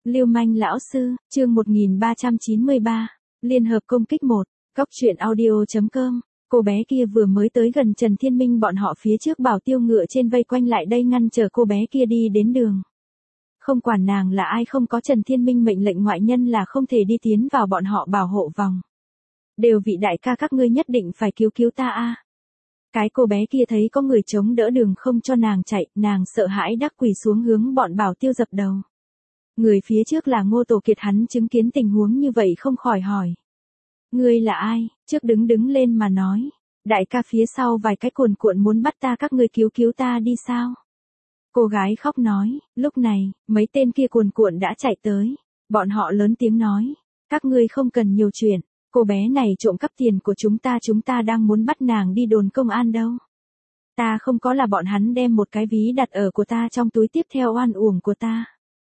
Lưu manh lão sư, chương 1393, Liên hợp công kích 1, Cóc truyện audio.com. Cô bé kia vừa mới tới gần Trần Thiên Minh bọn họ phía trước bảo tiêu ngựa trên vây quanh lại đây ngăn chờ cô bé kia đi đến đường. Không quản nàng là ai, không có Trần Thiên Minh mệnh lệnh ngoại nhân là không thể đi tiến vào bọn họ bảo hộ vòng. Đều vị đại ca các ngươi nhất định phải cứu cứu ta a. Cái cô bé kia thấy có người chống đỡ đường không cho nàng chạy, nàng sợ hãi đắc quỳ xuống hướng bọn bảo tiêu dập đầu. Người phía trước là Ngô Tổ Kiệt, hắn chứng kiến tình huống như vậy không khỏi hỏi. Ngươi là ai? Trước đứng lên mà nói. Đại ca, phía sau vài cái cuồn cuộn muốn bắt ta, các ngươi cứu ta đi sao? Cô gái khóc nói. Lúc này, mấy tên kia cuồn cuộn đã chạy tới. Bọn họ lớn tiếng nói. Các ngươi không cần nhiều chuyện. Cô bé này trộm cắp tiền của chúng ta đang muốn bắt nàng đi đồn công an đâu. Ta không có, là bọn hắn đem một cái ví đặt ở của ta trong túi, tiếp theo oan uổng của ta.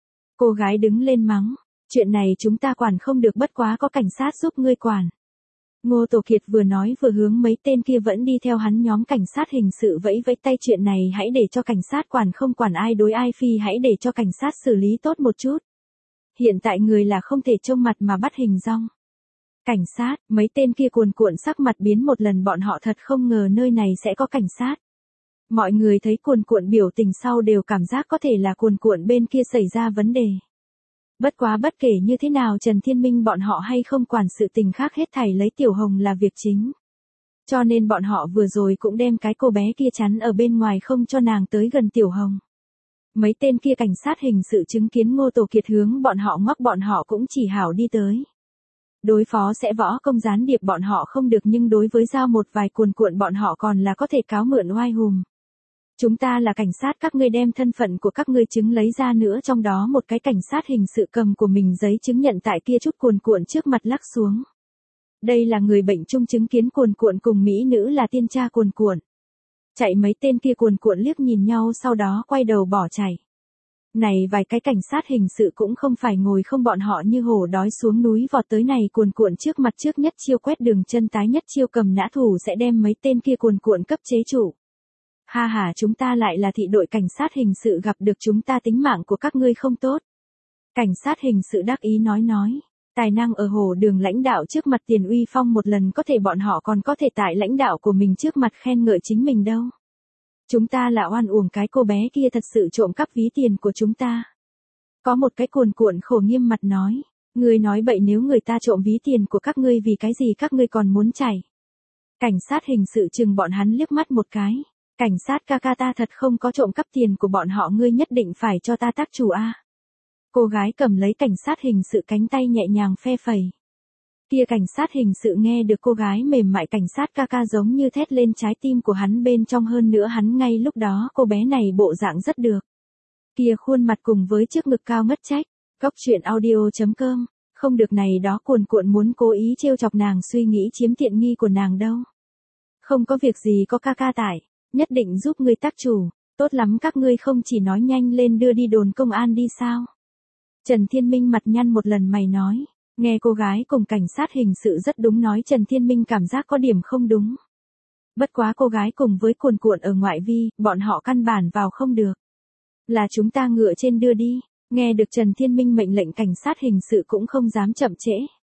Cô gái đứng lên mắng, chuyện này chúng ta quản không được, bất quá có cảnh sát giúp ngươi quản. Ngô Tổ Kiệt vừa nói vừa hướng mấy tên kia vẫn đi theo hắn nhóm cảnh sát hình sự vẫy vẫy tay, chuyện này hãy để cho cảnh sát quản, không quản ai đối ai phi, hãy để cho cảnh sát xử lý tốt một chút. Hiện tại người là không thể trông mặt mà bắt hình dong. Cảnh sát, mấy tên kia cuồn cuộn sắc mặt biến một lần, bọn họ thật không ngờ nơi này sẽ có cảnh sát. Mọi người thấy cuồn cuộn biểu tình sau đều cảm giác có thể là cuồn cuộn bên kia xảy ra vấn đề. Bất quá bất kể như thế nào, Trần Thiên Minh bọn họ hay không quản sự tình khác, hết thảy lấy Tiểu Hồng là việc chính. Cho nên bọn họ vừa rồi cũng đem cái cô bé kia chắn ở bên ngoài không cho nàng tới gần Tiểu Hồng. Mấy tên kia cảnh sát hình sự chứng kiến Ngô Tổ Kiệt hướng bọn họ ngoắc, bọn họ cũng chỉ hảo đi tới. Đối phó sẽ võ công gián điệp bọn họ không được, nhưng đối với giao một vài cuồn cuộn bọn họ còn là có thể cáo mượn oai hùm. Chúng ta là cảnh sát, các ngươi đem thân phận của các ngươi chứng lấy ra nữa. Trong đó một cái cảnh sát hình sự cầm của mình giấy chứng nhận tại kia chút cuồn cuộn trước mặt lắc xuống. Đây là người bệnh chung chứng kiến cuồn cuộn cùng mỹ nữ là tiên tra cuồn cuộn. Chạy mấy tên kia cuồn cuộn liếc nhìn nhau sau đó quay đầu bỏ chạy. Này vài cái cảnh sát hình sự cũng không phải ngồi không, bọn họ như hổ đói xuống núi vọt tới, này cuồn cuộn trước mặt trước nhất chiêu quét đường chân tái nhất chiêu cầm nã thủ sẽ đem mấy tên kia cuồn cuộn cấp chế trụ. Ha ha, chúng ta lại là thị đội cảnh sát hình sự, gặp được chúng ta tính mạng của các ngươi không tốt. Cảnh sát hình sự đắc ý nói. Tài năng ở hồ đường lãnh đạo trước mặt tiền uy phong một lần, có thể bọn họ còn có thể tại lãnh đạo của mình trước mặt khen ngợi chính mình đâu. Chúng ta là oan uổng cái cô bé kia thật sự trộm cắp ví tiền của chúng ta. Có một cái cuồn cuộn khổ nghiêm mặt nói. Ngươi nói bậy, nếu người ta trộm ví tiền của các ngươi vì cái gì các ngươi còn muốn chạy? Cảnh sát hình sự chừng bọn hắn liếc mắt một cái. Cảnh sát ca ca, ta thật không có trộm cắp tiền của bọn họ, ngươi nhất định phải cho ta tác chủ a. Cô gái cầm lấy cảnh sát hình sự cánh tay nhẹ nhàng phe phẩy. Kia cảnh sát hình sự nghe được cô gái mềm mại cảnh sát ca ca giống như thét lên trái tim của hắn bên trong, hơn nữa hắn ngay lúc đó cô bé này bộ dạng rất được. Kia khuôn mặt cùng với chiếc ngực cao ngất trách. Cóc truyện audio.com. Không được, này đó cuồn cuộn muốn cố ý trêu chọc nàng, suy nghĩ chiếm tiện nghi của nàng đâu. Không có việc gì, có ca ca tại, nhất định giúp ngươi tác chủ. Tốt lắm, các ngươi không chỉ nói nhanh lên đưa đi đồn công an đi sao? Trần Thiên Minh mặt nhăn một lần mày nói. Nghe cô gái cùng cảnh sát hình sự rất đúng nói, Trần Thiên Minh cảm giác có điểm không đúng. Bất quá cô gái cùng với cuồn cuộn ở ngoại vi, bọn họ căn bản vào không được. Là chúng ta ngựa trên đưa đi. Nghe được Trần Thiên Minh mệnh lệnh, cảnh sát hình sự cũng không dám chậm trễ.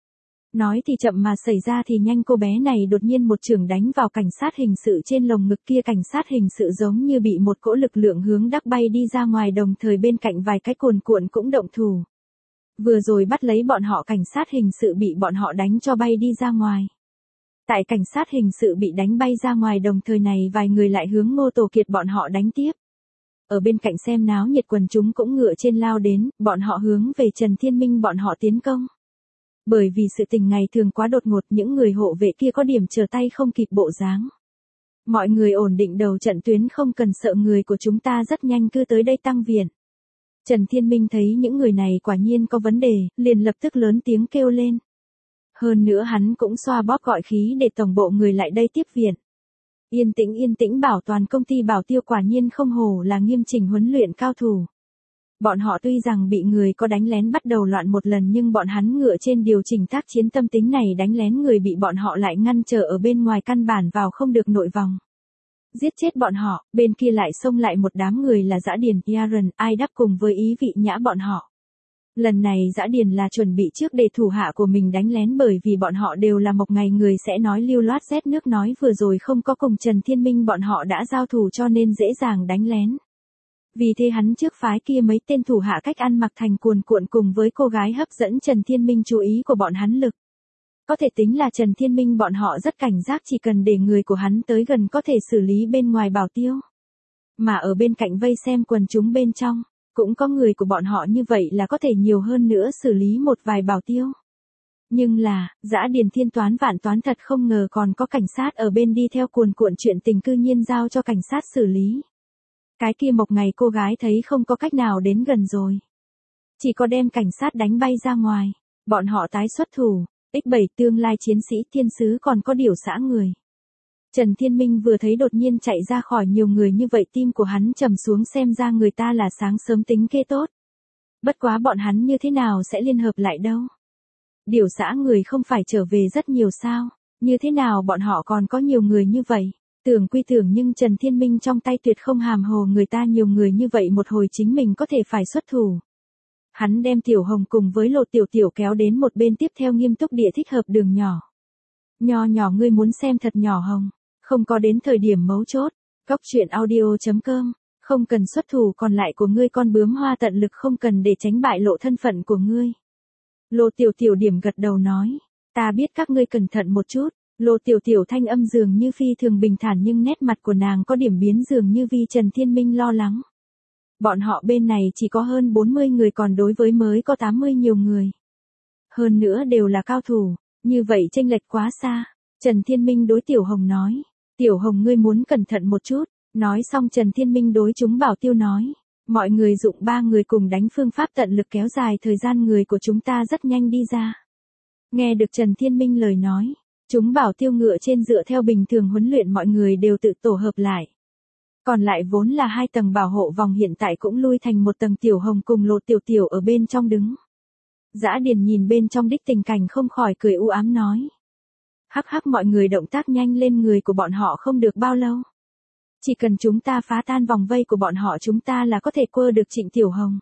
Nói thì chậm mà xảy ra thì nhanh, cô bé này đột nhiên một chưởng đánh vào cảnh sát hình sự trên lồng ngực, kia cảnh sát hình sự giống như bị một cỗ lực lượng hướng đắc bay đi ra ngoài, đồng thời bên cạnh vài cái cuồn cuộn cũng động thủ. Vừa rồi bắt lấy bọn họ, cảnh sát hình sự bị bọn họ đánh cho bay đi ra ngoài. Tại cảnh sát hình sự bị đánh bay ra ngoài đồng thời này, vài người lại hướng Ngô Tổ Kiệt bọn họ đánh tiếp. Ở bên cạnh xem náo nhiệt quần chúng cũng ngựa trên lao đến, bọn họ hướng về Trần Thiên Minh bọn họ tiến công. Bởi vì sự tình ngày thường quá đột ngột, những người hộ vệ kia có điểm trở tay không kịp bộ dáng. Mọi người ổn định đầu trận tuyến, không cần sợ, người của chúng ta rất nhanh cứ tới đây tăng viện. Trần Thiên Minh thấy những người này quả nhiên có vấn đề, liền lập tức lớn tiếng kêu lên. Hơn nữa hắn cũng xoa bóp gọi khí để tổng bộ người lại đây tiếp viện. Yên tĩnh bảo toàn công ty bảo tiêu, quả nhiên không hổ là nghiêm chỉnh huấn luyện cao thủ. Bọn họ tuy rằng bị người có đánh lén bắt đầu loạn một lần, nhưng bọn hắn ngựa trên điều chỉnh tác chiến tâm tính này, đánh lén người bị bọn họ lại ngăn trở ở bên ngoài, căn bản vào không được nội vòng. Giết chết bọn họ, bên kia lại xông lại một đám người là Dã Điền, Aaron, Ai Đắp cùng với Ý Vị Nhã bọn họ. Lần này Dã Điền là chuẩn bị trước để thủ hạ của mình đánh lén, bởi vì bọn họ đều là một ngày người sẽ nói lưu loát rét nước, nói vừa rồi không có cùng Trần Thiên Minh bọn họ đã giao thủ cho nên dễ dàng đánh lén. Vì thế hắn trước phái kia mấy tên thủ hạ cách ăn mặc thành cuồn cuộn cùng với cô gái hấp dẫn Trần Thiên Minh chú ý của bọn hắn lực. Có thể tính là Trần Thiên Minh bọn họ rất cảnh giác, chỉ cần để người của hắn tới gần có thể xử lý bên ngoài bảo tiêu. Mà ở bên cạnh vây xem quần chúng bên trong, cũng có người của bọn họ như vậy là có thể nhiều hơn nữa xử lý một vài bảo tiêu. Nhưng là, Dã Điền thiên toán vạn toán thật không ngờ còn có cảnh sát ở bên đi theo cuồn cuộn chuyện tình cư nhiên giao cho cảnh sát xử lý. Cái kia một ngày cô gái thấy không có cách nào đến gần rồi. Chỉ có đem cảnh sát đánh bay ra ngoài, bọn họ tái xuất thủ, X7 tương lai chiến sĩ thiên sứ còn có điều xã người. Trần Thiên Minh vừa thấy đột nhiên chạy ra khỏi nhiều người như vậy, tim của hắn trầm xuống, xem ra người ta là sáng sớm tính kê tốt. Bất quá bọn hắn như thế nào sẽ liên hợp lại đâu. Điều xã người không phải trở về rất nhiều sao, như thế nào bọn họ còn có nhiều người như vậy. Tưởng quy tưởng nhưng Trần Thiên Minh trong tay tuyệt không hàm hồ người ta nhiều người như vậy một hồi chính mình có thể phải xuất thủ. Hắn đem Tiểu Hồng cùng với Lô Tiểu Tiểu kéo đến một bên, tiếp theo nghiêm túc địa thích hợp đường nhỏ. Nho nhỏ ngươi muốn xem thật nhỏ Hồng, không có đến thời điểm mấu chốt. Cóc truyện audio.com, không cần xuất thủ, còn lại của ngươi con bướm hoa tận lực không cần để tránh bại lộ thân phận của ngươi. Lô Tiểu Tiểu điểm gật đầu nói, ta biết các ngươi cẩn thận một chút. Lô Tiểu Tiểu thanh âm dường như phi thường bình thản nhưng nét mặt của nàng có điểm biến, dường như vì Trần Thiên Minh lo lắng. Bọn họ bên này chỉ có hơn 40 người, còn đối với mới có 80 nhiều người. Hơn nữa đều là cao thủ, như vậy chênh lệch quá xa. Trần Thiên Minh đối Tiểu Hồng nói, Tiểu Hồng ngươi muốn cẩn thận một chút. Nói xong Trần Thiên Minh đối chúng bảo tiêu nói, mọi người dụng 3 người cùng đánh phương pháp tận lực kéo dài thời gian, người của chúng ta rất nhanh đi ra. Nghe được Trần Thiên Minh lời nói, chúng bảo tiêu ngựa trên dựa theo bình thường huấn luyện mọi người đều tự tổ hợp lại. Còn lại vốn là 2 tầng bảo hộ vòng hiện tại cũng lui thành 1 tầng, Tiểu Hồng cùng Lô Tiểu Tiểu ở bên trong đứng. Dã Điền nhìn bên trong đích tình cảnh không khỏi cười u ám nói. Hắc hắc, mọi người động tác nhanh lên, người của bọn họ không được bao lâu. Chỉ cần chúng ta phá tan vòng vây của bọn họ chúng ta là có thể quơ được Trịnh Tiểu Hồng.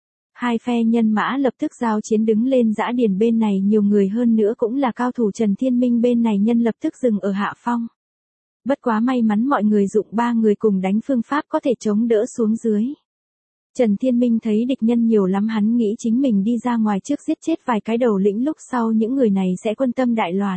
2 phe nhân mã lập tức giao chiến đứng lên, Dã Điền bên này nhiều người hơn nữa cũng là cao thủ, Trần Thiên Minh bên này nhân lập tức dừng ở hạ phong. Bất quá may mắn mọi người dụng 3 người cùng đánh phương pháp có thể chống đỡ xuống dưới. Trần Thiên Minh thấy địch nhân nhiều lắm, hắn nghĩ chính mình đi ra ngoài trước giết chết vài cái đầu lĩnh, lúc sau những người này sẽ quân tâm đại loạn.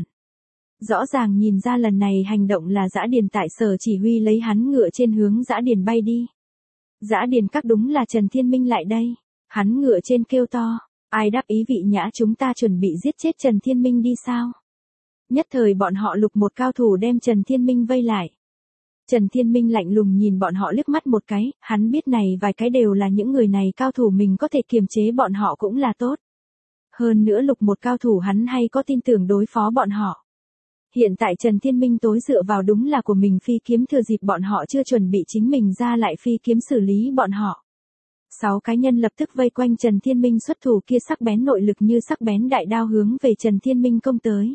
Rõ ràng nhìn ra lần này hành động là Dã Điền tại sở chỉ huy, lấy hắn ngựa trên hướng Dã Điền bay đi. Dã Điền các đúng là Trần Thiên Minh lại đây. Hắn ngựa trên kêu to, ai đáp ý vị nhã, chúng ta chuẩn bị giết chết Trần Thiên Minh đi sao? Nhất thời bọn họ lục một cao thủ đem Trần Thiên Minh vây lại. Trần Thiên Minh lạnh lùng nhìn bọn họ liếc mắt một cái, hắn biết này vài cái đều là những người này cao thủ, mình có thể kiềm chế bọn họ cũng là tốt. Hơn nữa lục một cao thủ hắn hay có tin tưởng đối phó bọn họ. Hiện tại Trần Thiên Minh tối dựa vào đúng là của mình phi kiếm, thừa dịp bọn họ chưa chuẩn bị chính mình ra lại phi kiếm xử lý bọn họ. 6 cá nhân lập tức vây quanh Trần Thiên Minh, xuất thủ kia sắc bén nội lực như sắc bén đại đao hướng về Trần Thiên Minh công tới.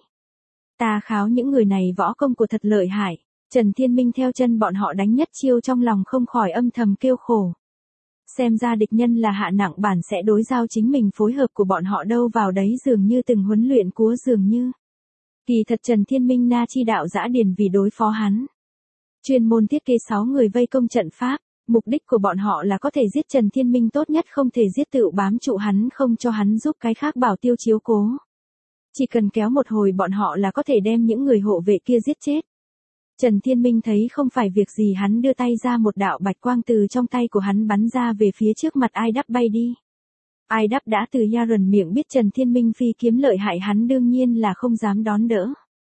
Ta kháo những người này võ công của thật lợi hại. Trần Thiên Minh theo chân bọn họ đánh nhất chiêu, trong lòng không khỏi âm thầm kêu khổ. Xem ra địch nhân là hạ nặng bản sẽ đối giao chính mình, phối hợp của bọn họ đâu vào đấy dường như từng huấn luyện cúa dường như. Kỳ thật Trần Thiên Minh na chi đạo Dã Điền vì đối phó hắn. Chuyên môn thiết kế 6 người vây công trận pháp. Mục đích của bọn họ là có thể giết Trần Thiên Minh, tốt nhất không thể giết tự bám trụ hắn, không cho hắn giúp cái khác bảo tiêu chiếu cố. Chỉ cần kéo một hồi bọn họ là có thể đem những người hộ vệ kia giết chết. Trần Thiên Minh thấy không phải việc gì, hắn đưa tay ra, một đạo bạch quang từ trong tay của hắn bắn ra về phía trước mặt Ai Đắp bay đi. Ai Đắp đã từ Yaron miệng biết Trần Thiên Minh phi kiếm lợi hại, hắn đương nhiên là không dám đón đỡ.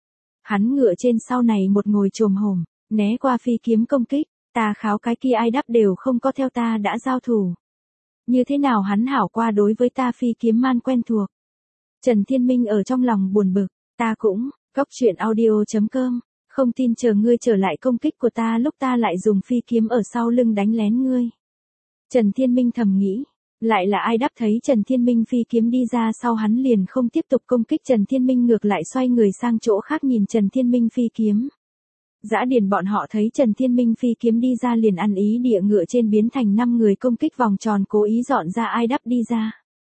Hắn ngựa trên sau này một ngồi chồm hổm, né qua phi kiếm công kích. Ta kháo cái kia Ai Đắp đều không có theo ta đã giao thủ. Như thế nào hắn hảo qua đối với ta phi kiếm man quen thuộc. Trần Thiên Minh ở trong lòng buồn bực, ta cũng, cóc truyện audio.com, không tin chờ ngươi trở lại công kích của ta lúc ta lại dùng phi kiếm ở sau lưng đánh lén ngươi. Trần Thiên Minh thầm nghĩ, lại là Ai Đắp thấy Trần Thiên Minh phi kiếm đi ra sau hắn liền không tiếp tục công kích Trần Thiên Minh, ngược lại xoay người sang chỗ khác nhìn Trần Thiên Minh phi kiếm. Dã Điền bọn họ thấy Trần Thiên Minh phi kiếm đi ra liền ăn ý địa ngựa trên biến thành 5 người công kích vòng tròn, cố ý dọn ra Ai Đắp đi ra.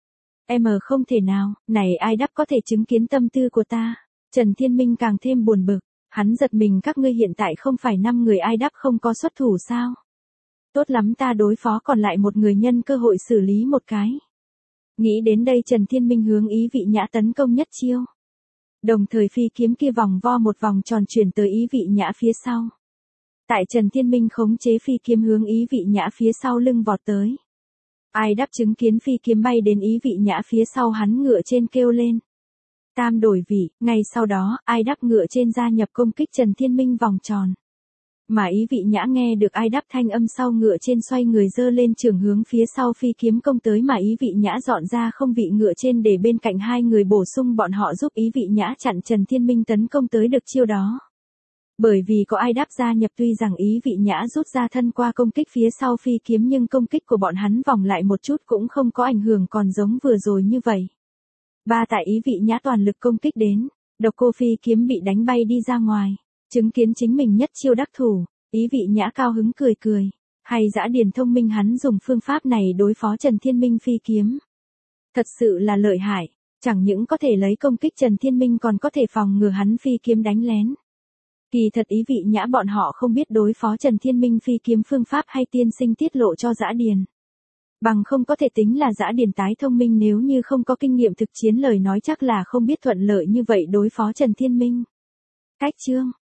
Không thể nào, này ai đắp có thể chứng kiến tâm tư của ta. Trần Thiên Minh càng thêm buồn bực, hắn giật mình các ngươi hiện tại không phải 5 người ai đắp không có xuất thủ sao? Tốt lắm ta đối phó còn lại một người nhân cơ hội xử lý một cái. Nghĩ đến đây Trần Thiên Minh hướng Ý Vị Nhã tấn công nhất chiêu. Đồng thời phi kiếm kia vòng vo một vòng tròn chuyển tới Ý Vị Nhã phía sau. Tại Trần Thiên Minh khống chế phi kiếm hướng Ý Vị Nhã phía sau lưng vọt tới. Ai đắp chứng kiến phi kiếm bay đến Ý Vị Nhã phía sau hắn ngựa trên kêu lên. Tam đổi vị, ngay sau đó, ai đắp ngựa trên gia nhập công kích Trần Thiên Minh vòng tròn. Mà Ý Vị Nhã nghe được ai đắp thanh âm sau ngựa trên xoay người dơ lên trường hướng phía sau phi kiếm công tới mà Ý Vị Nhã dọn ra không vị ngựa trên để bên cạnh hai người bổ sung bọn họ giúp Ý Vị Nhã chặn Trần Thiên Minh tấn công tới được chiêu đó. Bởi vì có ai đáp gia nhập tuy rằng Ý Vị Nhã rút ra thân qua công kích phía sau phi kiếm nhưng công kích của bọn hắn vòng lại một chút cũng không có ảnh hưởng còn giống vừa rồi như vậy. Tại Ý Vị Nhã toàn lực công kích đến, độc cô phi kiếm bị đánh bay đi ra ngoài, chứng kiến chính mình nhất chiêu đắc thủ, Ý Vị Nhã cao hứng cười cười, hay dã điền thông minh hắn dùng phương pháp này đối phó Trần Thiên Minh phi kiếm. Thật sự là lợi hại, chẳng những có thể lấy công kích Trần Thiên Minh còn có thể phòng ngừa hắn phi kiếm đánh lén. Kỳ thật Ý Vị Nhã bọn họ không biết đối phó Trần Thiên Minh phi kiếm phương pháp hay tiên sinh tiết lộ cho dã điền. Bằng không có thể tính là dã điền tái thông minh nếu như không có kinh nghiệm thực chiến lời nói chắc là không biết thuận lợi như vậy đối phó Trần Thiên Minh. Cách chương